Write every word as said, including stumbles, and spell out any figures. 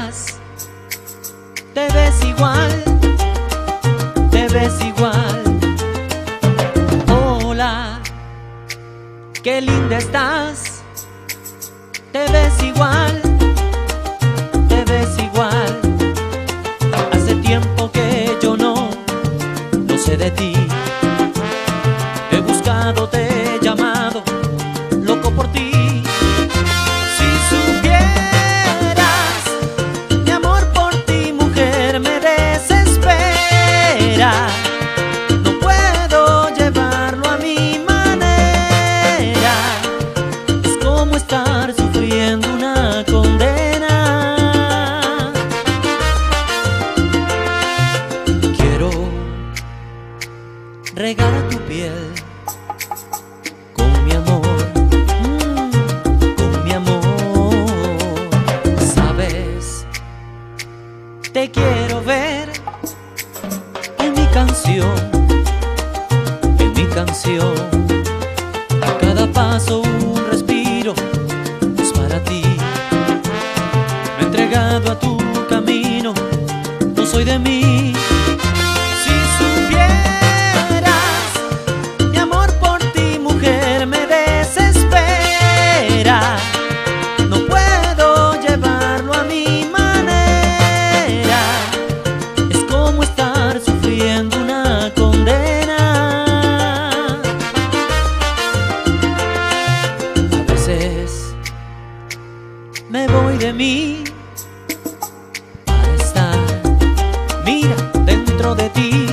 estás? Te ves igual, te ves igual. Hola, qué linda estás. Te ves igual, te ves igual. Hace tiempo que yo no, no sé de ti. He buscado, te he llamado, loco por ti. Si supieras, mi amor por ti, mujer, me desespera. No puedo llevarlo a mi manera. Es como estar sufriendo una condena. Quiero regar tu piel con mi amor, mm, con mi amor. Sabes, te quiero ver en mi canción, en mi canción. A cada paso un respiro es para ti. Me he entregado a tu camino, no soy de mí. Si supieras, mi amor por ti, mujer, me desespera. No puedo llevarlo a mi manera. Es como estar sufriendo una condena. A veces me voy de mí para estar, mira, dentro de ti.